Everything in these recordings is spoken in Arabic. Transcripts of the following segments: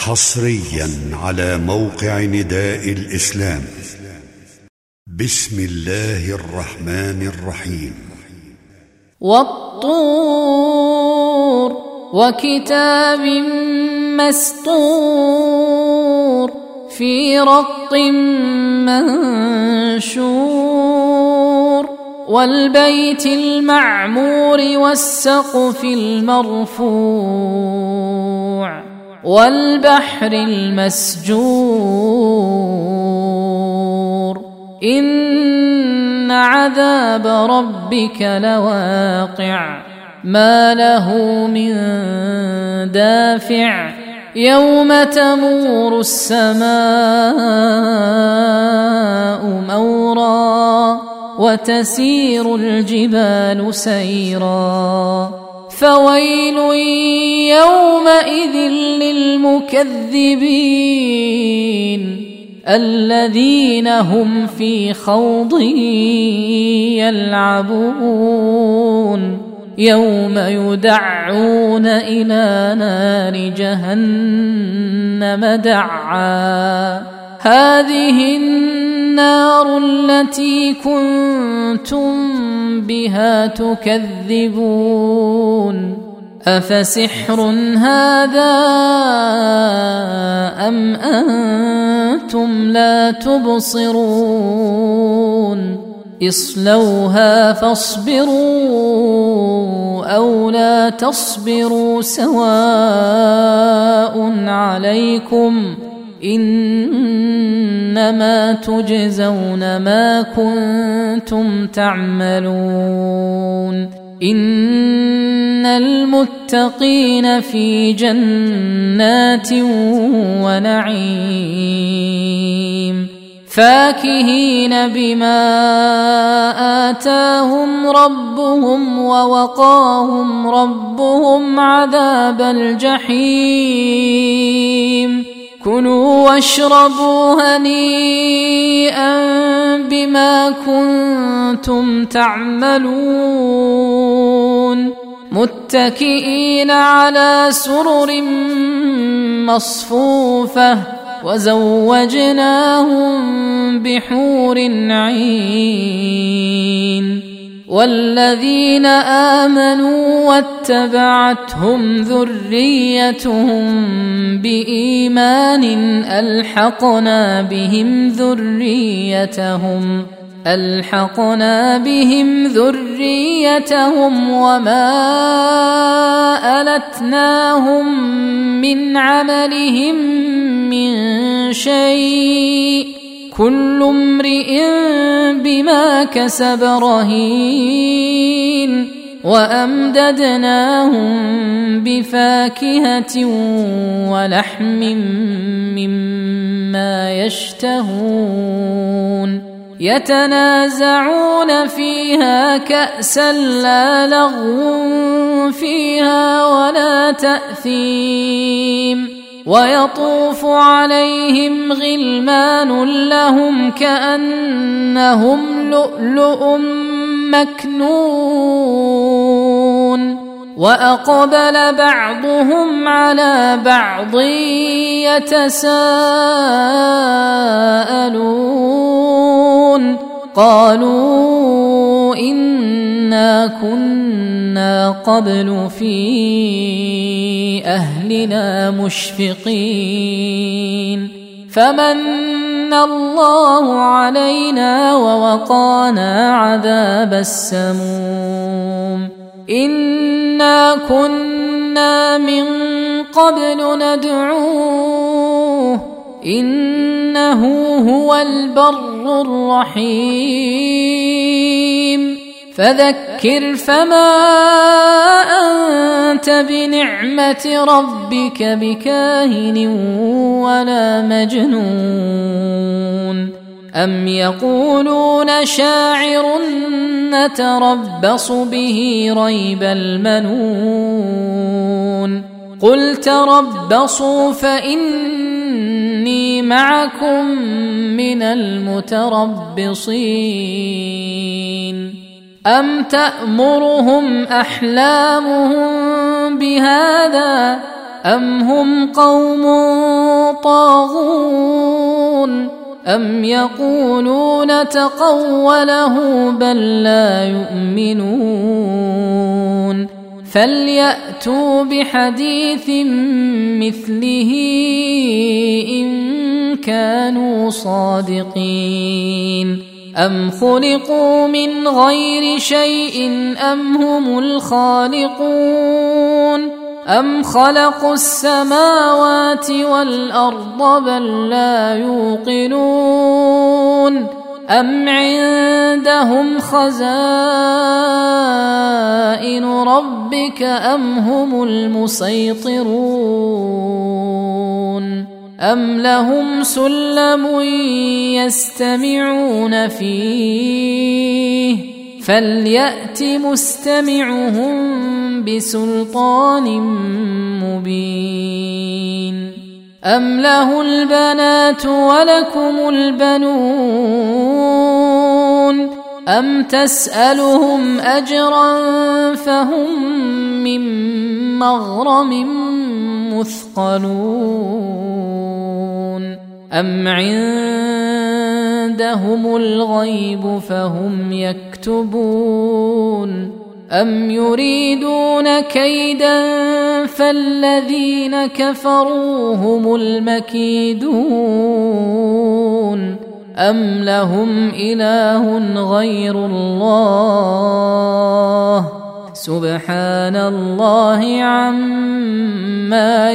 حصريا على موقع نداء الإسلام. بسم الله الرحمن الرحيم. والطور وكتاب مسطور في رق منشور والبيت المعمور والسقف المرفوع والبحر المسجور إن عذاب ربك لواقع ما له من دافع يوم تمور السماء مورا وتسير الجبال سيرا فويل يومئذ للمكذبين الذين هم في خوض يلعبون يوم يدعون إلى نار جهنم دعا هذه النار التي كنتم بها تكذبون أفسحر هذا أم أنتم لا تبصرون اصلوها فاصبروا أو لا تصبروا سواء عليكم إنما تجزون ما كنتم تعملون إن المتقين في جنات ونعيم فاكهين بما آتاهم ربهم ووقاهم ربهم عذاب الجحيم كلوا واشربوا هنيئا بما كنتم تعملون متكئين على سرر مصفوفة وزوجناهم بحور عين والذين آمنوا واتبعتهم ذريتهم بإيمان ألحقنا بهم ذريتهم وما ألتناهم من عملهم من شيء كل امرئ بما كسب رهين وأمددناهم بفاكهة ولحم مما يشتهون يتنازعون فيها كأسا لا لغو فيها ولا تأثيم ويطوف عليهم غلمان لهم كأنهم لؤلؤ مكنون وأقبل بعضهم على بعض يتساءلون قالوا إنا كنا قبل في أهلنا مشفقين فمن الله علينا ووقانا عذاب السموم إنا كنا من قبل ندعوه إنه هو البر الرحيم فذكر فما أنت بنعمة ربك بكاهن ولا مجنون أم يقولون شاعر نتربص به ريب المنون قل تربصوا فإني معكم من المتربصين أم تأمرهم أحلامهم بهذا أم هم قوم طاغون أم يقولون تقوله بل لا يؤمنون فليأتوا بحديث مثله إن كانوا صادقين أم خلقوا من غير شيء أم هم الخالقون أم خلقوا السماوات والأرض بل لا يوقنون أم عندهم خزائن ربك أم هم المسيطرون أم لهم سلم يستمعون فيه فليأت مستمعهم بسلطان مبين أم له البنات ولكم البنون أم تسألهم أجرا فهم من مغرم مثقلون أم عندهم الغيب فهم يكتبون أم يريدون كيدا فالذين كفروا هم المكيدون أم لهم إله غير الله سبحان الله عما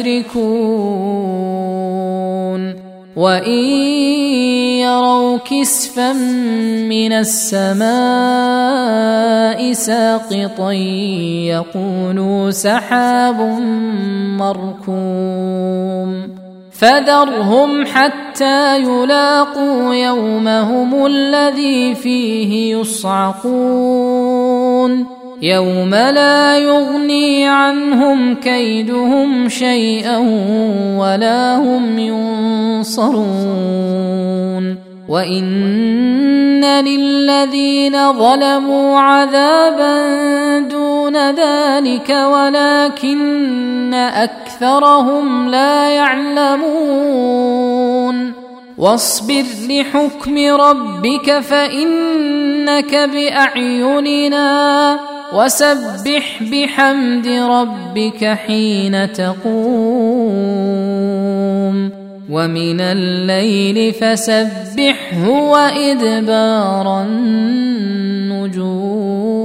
يشركون وإن يروا كسفا من السماء ساقطا يقولوا سحاب مركوم فذرهم حتى يلاقوا يومهم الذي فيه يصعقون يوم لا يغني عنهم كيدهم شيئا ولا هم ينصرون وإن للذين ظلموا عذابا دون ذلك ولكن أكثرهم لا يعلمون واصبر لحكم ربك فإنك بأعيننا وسبح بحمد ربك حين تقوم ومن الليل فسبحه وإدبار النجوم